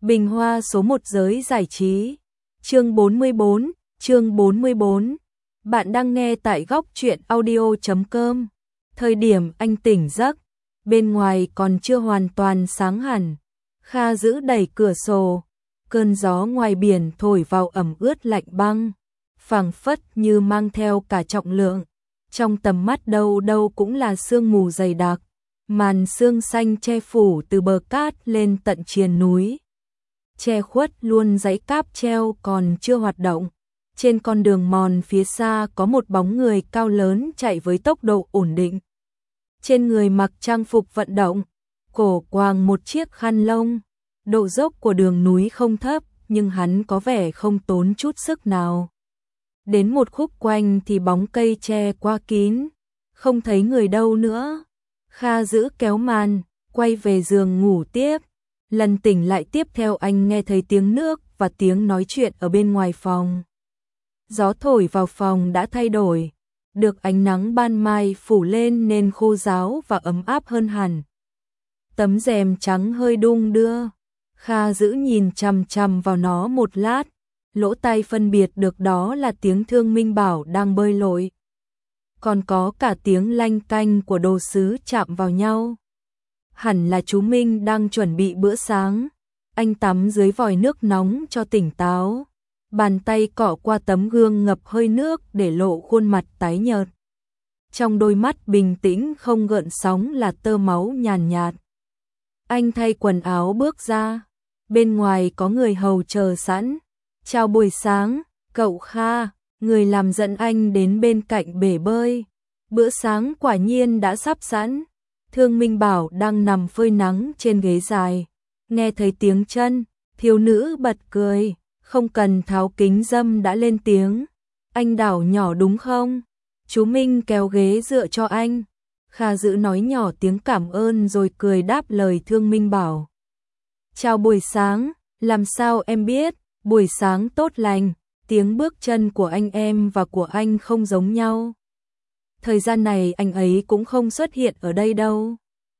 Bình hoa số 1 giới giải trí. Chương 44. Bạn đang nghe tại góc truyện audio.com. Thời điểm anh tỉnh giấc, bên ngoài còn chưa hoàn toàn sáng hẳn. Kha giữ đẩy cửa sổ, cơn gió ngoài biển thổi vào ẩm ướt lạnh băng, phảng phất như mang theo cả trọng lượng. Trong tầm mắt đâu đâu cũng là sương mù dày đặc, màn sương xanh che phủ từ bờ cát lên tận triền núi, che khuất luôn dãy cáp treo còn chưa hoạt động. Trên con đường mòn phía xa có một bóng người cao lớn chạy với tốc độ ổn định. Trên người mặc trang phục vận động, cổ quàng một chiếc khăn lông. Độ dốc của đường núi không thấp, nhưng hắn có vẻ không tốn chút sức nào. Đến một khúc quanh thì bóng cây che qua kín, không thấy người đâu nữa. Kha giữ kéo màn, quay về giường ngủ tiếp. Lần tỉnh lại tiếp theo anh nghe thấy tiếng nước và tiếng nói chuyện ở bên ngoài phòng. Gió thổi vào phòng đã thay đổi, được ánh nắng ban mai phủ lên nên khô ráo và ấm áp hơn hẳn. Tấm rèm trắng hơi đung đưa, Kha giữ nhìn chằm chằm vào nó một lát, lỗ tai phân biệt được đó là tiếng Thương Minh Bảo đang bơi lội. Còn có cả tiếng lanh canh của đồ sứ chạm vào nhau. Hẳn là chú Minh đang chuẩn bị bữa sáng. Anh tắm dưới vòi nước nóng cho tỉnh táo. Bàn tay cọ qua tấm gương ngập hơi nước để lộ khuôn mặt tái nhợt. Trong đôi mắt bình tĩnh không gợn sóng là tơ máu nhàn nhạt. Anh thay quần áo bước ra. Bên ngoài có người hầu chờ sẵn. Chào buổi sáng, cậu Kha. Người làm dẫn anh đến bên cạnh bể bơi. Bữa sáng quả nhiên đã sắp sẵn. Thương Minh Bảo đang nằm phơi nắng trên ghế dài. Nghe thấy tiếng chân, thiếu nữ bật cười. Không cần tháo kính râm đã lên tiếng. Anh Đảo nhỏ đúng không? Chú Minh kéo ghế dựa cho anh. Kha giữ nói nhỏ tiếng cảm ơn rồi cười đáp lời Thương Minh Bảo. Chào buổi sáng, làm sao em biết? Buổi sáng tốt lành. Tiếng bước chân của anh em và của anh không giống nhau. Thời gian này anh ấy cũng không xuất hiện ở đây đâu.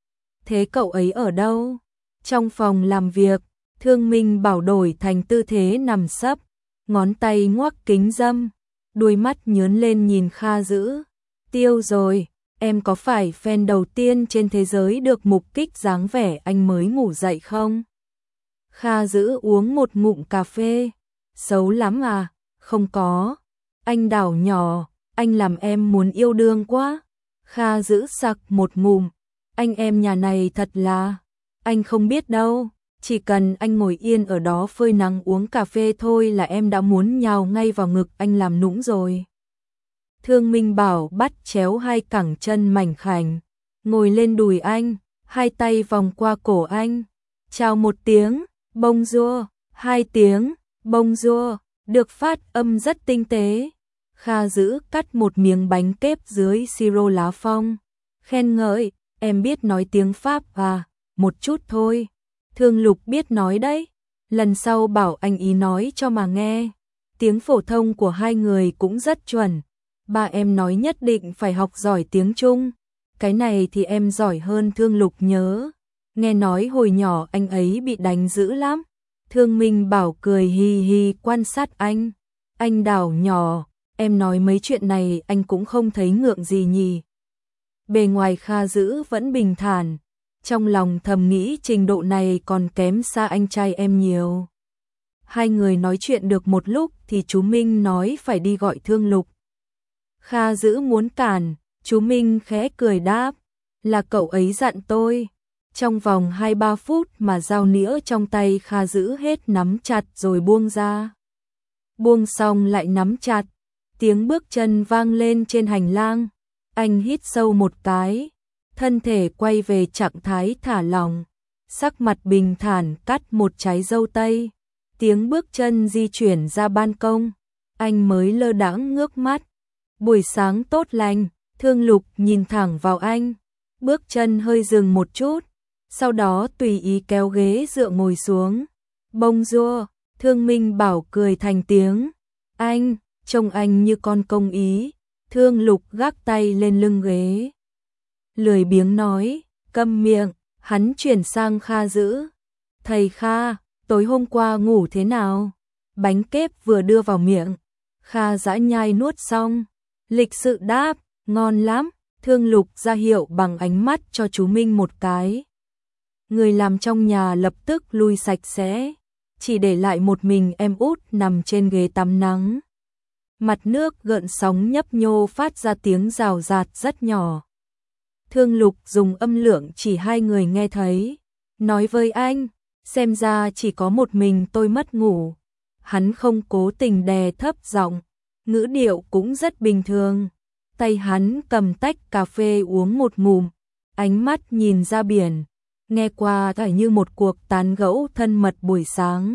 Thế cậu ấy ở đâu? Trong phòng làm việc, Thương Minh Bảo đổi thành tư thế nằm sấp, ngón tay ngoắc kính râm, đuôi mắt nhướng lên nhìn Kha giữ. Tiêu rồi, em có phải fan đầu tiên trên thế giới được mục kích dáng vẻ anh mới ngủ dậy không? Kha giữ uống một ngụm cà phê. Xấu lắm à? Không có. Anh Đảo nhỏ, anh làm em muốn yêu đương quá. Kha giữ sặc một ngụm. Anh em nhà này thật là... Anh không biết đâu. Chỉ cần anh ngồi yên ở đó phơi nắng uống cà phê thôi là em đã muốn nhào ngay vào ngực anh làm nũng rồi. Thương Minh Bảo bắt chéo hai cẳng chân mảnh khảnh, ngồi lên đùi anh, hai tay vòng qua cổ anh. Chào một tiếng, bonjour, hai tiếng, bonjour, được phát âm rất tinh tế. Kha giữ cắt một miếng bánh kép dưới siro lá phong. Khen ngợi, em biết nói tiếng Pháp à? Một chút thôi. Thương Lục biết nói đấy. Lần sau bảo anh ý nói cho mà nghe. Tiếng phổ thông của hai người cũng rất chuẩn. Ba em nói nhất định phải học giỏi tiếng Trung. Cái này thì em giỏi hơn Thương Lục nhớ. Nghe nói hồi nhỏ anh ấy bị đánh dữ lắm. Thương Minh Bảo cười hi hi quan sát anh. Anh Đảo nhỏ, em nói mấy chuyện này anh cũng không thấy ngượng gì nhỉ. Bề ngoài Kha giữ vẫn bình thản. Trong lòng thầm nghĩ trình độ này còn kém xa anh trai em nhiều. Hai người nói chuyện được một lúc thì chú Minh nói phải đi gọi Thương Lục. Kha giữ muốn cản, chú Minh khẽ cười đáp. Là cậu ấy dặn tôi. Trong vòng 2-3 phút mà dao nĩa trong tay Kha giữ hết nắm chặt rồi buông ra. Buông xong lại nắm chặt. Tiếng bước chân vang lên trên hành lang. Anh hít sâu một cái. Thân thể quay về trạng thái thả lỏng. Sắc mặt bình thản cắt một trái dâu tây. Tiếng bước chân di chuyển ra ban công. Anh mới lơ đãng ngước mắt. Buổi sáng tốt lành. Thương Lục nhìn thẳng vào anh. Bước chân hơi dừng một chút. Sau đó tùy ý kéo ghế dựa ngồi xuống. Bonjour, Thương Minh Bảo cười thành tiếng. Anh, trông anh như con công ý. Thương Lục gác tay lên lưng ghế. Lười biếng nói, câm miệng, hắn chuyển sang Kha giữ. Thầy Kha, tối hôm qua ngủ thế nào? Bánh kép vừa đưa vào miệng, Kha Dã nhai nuốt xong, lịch sự đáp, ngon lắm. Thương Lục ra hiệu bằng ánh mắt cho chú Minh một cái. Người làm trong nhà lập tức lui sạch sẽ, chỉ để lại một mình em út nằm trên ghế tắm nắng. Mặt nước gợn sóng nhấp nhô phát ra tiếng rào rạt rất nhỏ. Thương Lục dùng âm lượng chỉ hai người nghe thấy, nói với anh, xem ra chỉ có một mình tôi mất ngủ. Hắn không cố tình đè thấp giọng, ngữ điệu cũng rất bình thường. Tay hắn cầm tách cà phê uống một ngụm, ánh mắt nhìn ra biển, nghe qua thảy như một cuộc tán gẫu thân mật buổi sáng.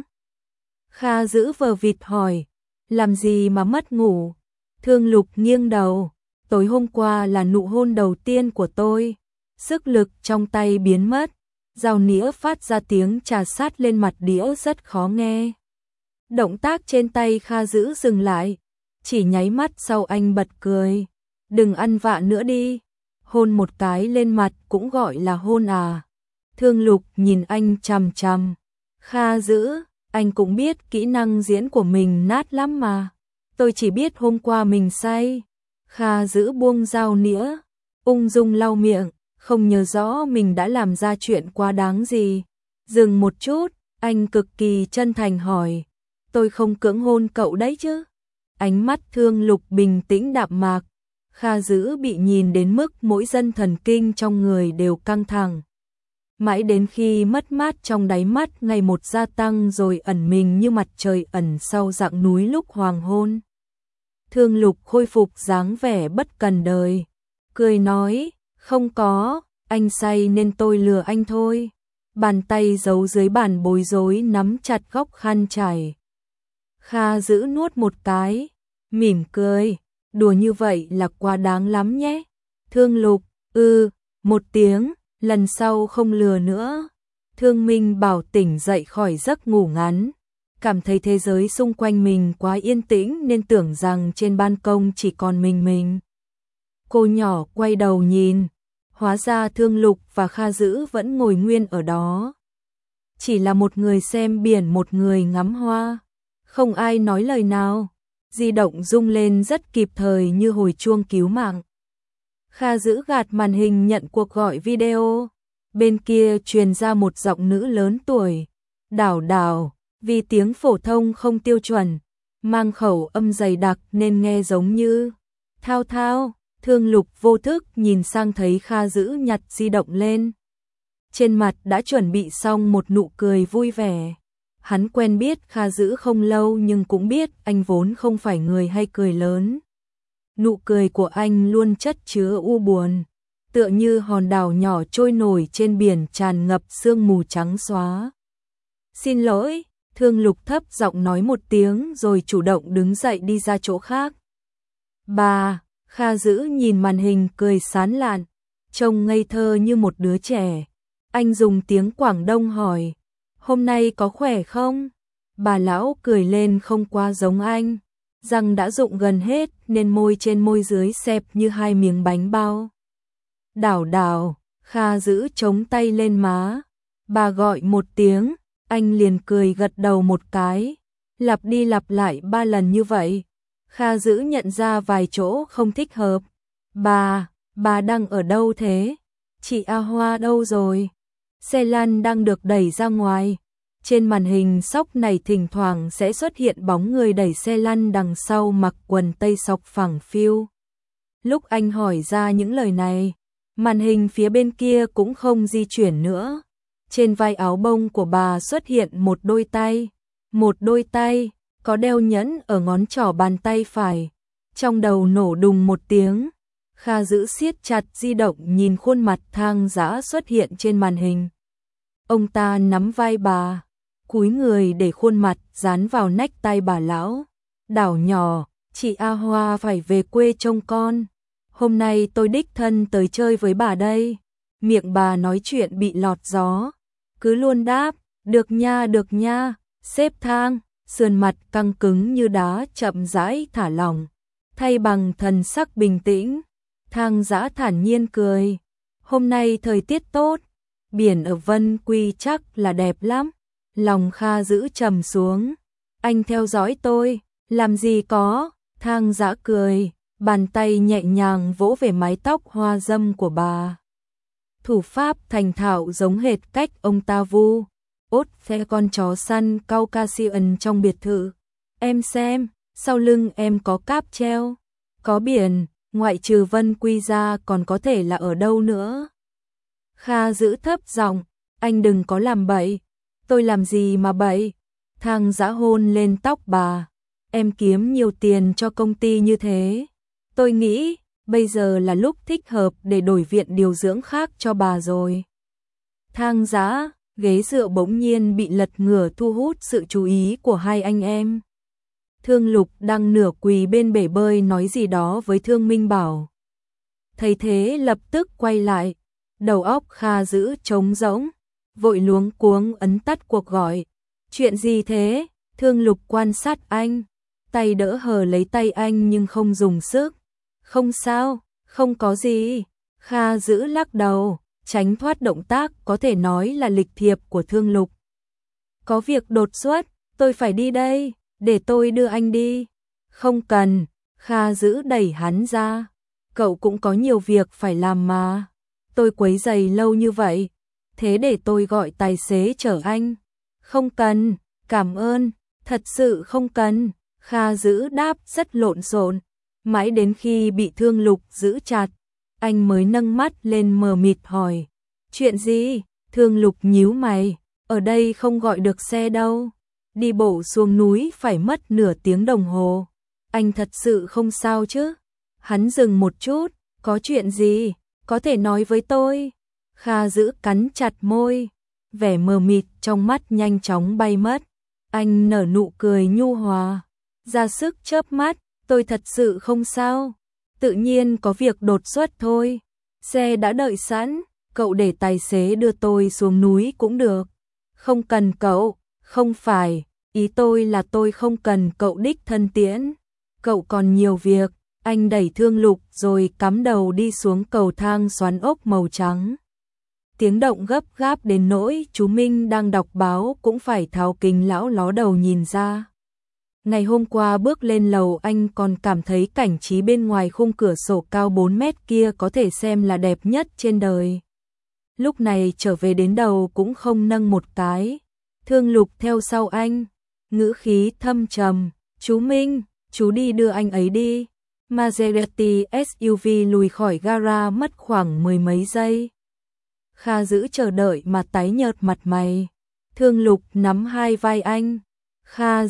Kha Dữ vờ vịt hỏi, làm gì mà mất ngủ? Thương Lục nghiêng đầu, tối hôm qua là nụ hôn đầu tiên của tôi. Sức lực trong tay biến mất, dao nĩa phát ra tiếng trà sát lên mặt đĩa rất khó nghe. Động tác trên tay Kha Dữ dừng lại, chỉ nháy mắt sau anh bật cười. Đừng ăn vạ nữa đi, hôn một cái lên mặt cũng gọi là hôn à? Thương Lục nhìn anh chằm chằm. Kha Dữ, anh cũng biết kỹ năng diễn của mình nát lắm mà. Tôi chỉ biết hôm qua mình say. Kha Dữ buông dao nĩa, ung dung lau miệng, không nhớ rõ mình đã làm ra chuyện quá đáng gì. Dừng một chút, anh cực kỳ chân thành hỏi, tôi không cưỡng hôn cậu đấy chứ? Ánh mắt Thương Lục bình tĩnh đạm mạc. Kha Dữ bị nhìn đến mức mỗi dân thần kinh trong người đều căng thẳng. Mãi đến khi mất mát trong đáy mắt ngày một gia tăng rồi ẩn mình như mặt trời ẩn sau rặng núi lúc hoàng hôn. Thương Lục khôi phục dáng vẻ bất cần đời, cười nói, không có, anh say nên tôi lừa anh thôi. Bàn tay giấu dưới bàn bối rối nắm chặt góc khăn trải. Kha Dữ nuốt một cái, mỉm cười, đùa như vậy là quá đáng lắm nhé. Thương Lục, một tiếng, lần sau không lừa nữa. Thương Minh bảo tỉnh dậy khỏi giấc ngủ ngắn, cảm thấy thế giới xung quanh mình quá yên tĩnh nên tưởng rằng trên ban công chỉ còn mình. Cô nhỏ quay đầu nhìn, hóa ra Thương Lục và Kha Dữ vẫn ngồi nguyên ở đó. Chỉ là một người xem biển, một người ngắm hoa, không ai nói lời nào. Di động rung lên rất kịp thời như hồi chuông cứu mạng. Kha Dữ gạt màn hình nhận cuộc gọi video. Bên kia truyền ra một giọng nữ lớn tuổi. Đảo đảo, vì tiếng phổ thông không tiêu chuẩn, mang khẩu âm dày đặc nên nghe giống như Thao Thao. Thương Lục vô thức nhìn sang thấy Kha Dữ nhặt di động lên. Trên mặt đã chuẩn bị xong một nụ cười vui vẻ. Hắn quen biết Kha Dữ không lâu nhưng cũng biết anh vốn không phải người hay cười lớn. Nụ cười của anh luôn chất chứa u buồn, tựa như hòn đảo nhỏ trôi nổi trên biển tràn ngập sương mù trắng xóa. Xin lỗi, Thương Lục thấp giọng nói một tiếng rồi chủ động đứng dậy đi ra chỗ khác. Bà, Kha Dữ nhìn màn hình cười sán lạn, trông ngây thơ như một đứa trẻ. Anh dùng tiếng Quảng Đông hỏi, hôm nay có khỏe không? Bà lão cười lên không quá giống anh, răng đã rụng gần hết nên môi trên môi dưới xẹp như hai miếng bánh bao. Đảo đảo, Kha Dữ chống tay lên má. Bà gọi một tiếng, anh liền cười gật đầu một cái, lặp đi lặp lại 3 lần như vậy. Kha Dữ nhận ra vài chỗ không thích hợp. Bà đang ở đâu thế? Chị A Hoa đâu rồi? Xe lăn đang được đẩy ra ngoài. Trên màn hình sóc này thỉnh thoảng sẽ xuất hiện bóng người đẩy xe lăn đằng sau mặc quần tây sọc phẳng phiu. Lúc anh hỏi ra những lời này, màn hình phía bên kia cũng không di chuyển nữa. Trên vai áo bông của bà xuất hiện một đôi tay, có đeo nhẫn ở ngón trỏ bàn tay phải. Trong đầu nổ đùng một tiếng, Kha Dữ siết chặt di động nhìn khuôn mặt Thang Dã xuất hiện trên màn hình. Ông ta nắm vai bà, cúi người để khuôn mặt dán vào nách tay bà lão. Đảo nhỏ, chị A Hoa phải về quê trông con. Hôm nay tôi đích thân tới chơi với bà đây. Miệng bà nói chuyện bị lọt gió, cứ luôn đáp, được nha, xếp Thang, sườn mặt căng cứng như đá chậm rãi thả lỏng, thay bằng thần sắc bình tĩnh. Thang Dã thản nhiên cười, hôm nay thời tiết tốt, biển ở Vân Quy chắc là đẹp lắm. Lòng Kha Dữ trầm xuống. Anh theo dõi tôi, làm gì có, Thang Dã cười, bàn tay nhẹ nhàng vỗ về mái tóc hoa dâm của bà. Thủ pháp thành thạo giống hệt cách ông ta vu ốt phe con chó săn Caucasian trong biệt thự. Em xem, sau lưng em có cáp treo, có biển, ngoại trừ Vân Quy ra còn có thể là ở đâu nữa. Kha Dữ thấp giọng, anh đừng có làm bậy. Tôi làm gì mà bậy? Thang Dã hôn lên tóc bà. Em kiếm nhiều tiền cho công ty như thế. Tôi nghĩ, bây giờ là lúc thích hợp để đổi viện điều dưỡng khác cho bà rồi. Thang Dã, ghế dựa bỗng nhiên bị lật ngửa thu hút sự chú ý của hai anh em. Thương Lục đang nửa quỳ bên bể bơi nói gì đó với Thương Minh Bảo. Thấy thế lập tức quay lại, đầu óc Kha Dữ trống rỗng, vội luống cuống ấn tắt cuộc gọi. Chuyện gì thế? Thương Lục quan sát anh, tay đỡ hờ lấy tay anh nhưng không dùng sức. Không sao, không có gì. Kha Dữ lắc đầu, tránh thoát động tác có thể nói là lịch thiệp của Thương Lục. Có việc đột xuất, tôi phải đi đây, để tôi đưa anh đi. Không cần, Kha Dữ đẩy hắn ra. Cậu cũng có nhiều việc phải làm mà. Tôi quấy rầy lâu như vậy, thế để tôi gọi tài xế chở anh. Không cần, cảm ơn, thật sự không cần. Kha Dữ đáp rất lộn xộn, mãi đến khi bị Thương Lục giữ chặt, anh mới nâng mắt lên mờ mịt hỏi. Chuyện gì? Thương Lục nhíu mày, ở đây không gọi được xe đâu. Đi bộ xuống núi phải mất nửa tiếng đồng hồ. Anh thật sự không sao chứ? Hắn dừng một chút, có chuyện gì? Có thể nói với tôi. Kha Dữ cắn chặt môi, vẻ mờ mịt trong mắt nhanh chóng bay mất. Anh nở nụ cười nhu hòa, ra sức chớp mắt, tôi thật sự không sao. Tự nhiên có việc đột xuất thôi. Xe đã đợi sẵn, cậu để tài xế đưa tôi xuống núi cũng được. Không cần cậu, không phải, ý tôi là tôi không cần cậu đích thân tiễn. Cậu còn nhiều việc. Anh đẩy Thương Lục rồi cắm đầu đi xuống cầu thang xoắn ốc màu trắng. Tiếng động gấp gáp đến nỗi chú Minh đang đọc báo cũng phải tháo kính lão ló đầu nhìn ra. Ngày hôm qua bước lên lầu anh còn cảm thấy cảnh trí bên ngoài khung cửa sổ cao 4 mét kia có thể xem là đẹp nhất trên đời. Lúc này trở về đến đầu cũng không nâng một cái. Thương Lục theo sau anh, ngữ khí thâm trầm, chú Minh, chú đi đưa anh ấy đi. Maserati SUV lùi khỏi gara mất khoảng mười mấy giây. Kha Dữ chờ đợi mà tái nhợt mặt mày. Thương Lục nắm hai vai anh. Kha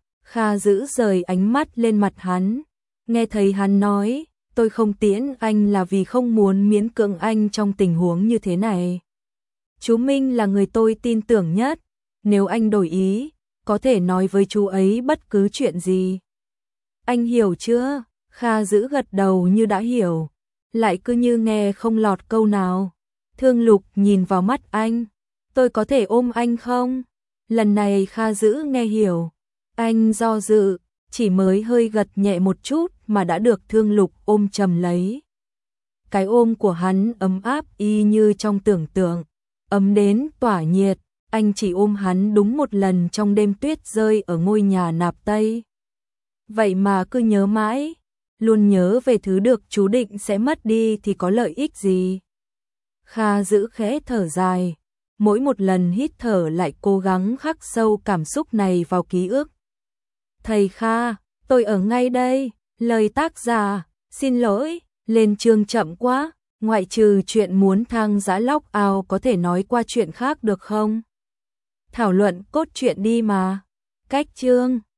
Dữ rời ánh mắt lên mặt hắn. Nghe thấy hắn nói, tôi không tiễn anh là vì không muốn miễn cưỡng anh trong tình huống như thế này. Chú Minh là người tôi tin tưởng nhất. Nếu anh đổi ý, có thể nói với chú ấy bất cứ chuyện gì. Anh hiểu chưa? Kha Dữ gật đầu như đã hiểu, lại cứ như nghe không lọt câu nào. Thương Lục nhìn vào mắt anh, tôi có thể ôm anh không? Lần này Kha Dữ nghe hiểu, anh do dự, chỉ mới hơi gật nhẹ một chút mà đã được Thương Lục ôm chầm lấy. Cái ôm của hắn ấm áp y như trong tưởng tượng, ấm đến tỏa nhiệt. Anh chỉ ôm hắn đúng một lần trong đêm tuyết rơi ở ngôi nhà nạp Tây. Vậy mà cứ nhớ mãi, luôn nhớ về thứ được chú định sẽ mất đi thì có lợi ích gì. Kha Dữ khẽ thở dài, mỗi một lần hít thở lại cố gắng khắc sâu cảm xúc này vào ký ức. Thầy Kha, tôi ở ngay đây. Lời tác giả, xin lỗi, lên chương chậm quá, ngoại trừ chuyện muốn Thang Dã log out có thể nói qua chuyện khác được không? Thảo luận cốt truyện đi mà. Cách chương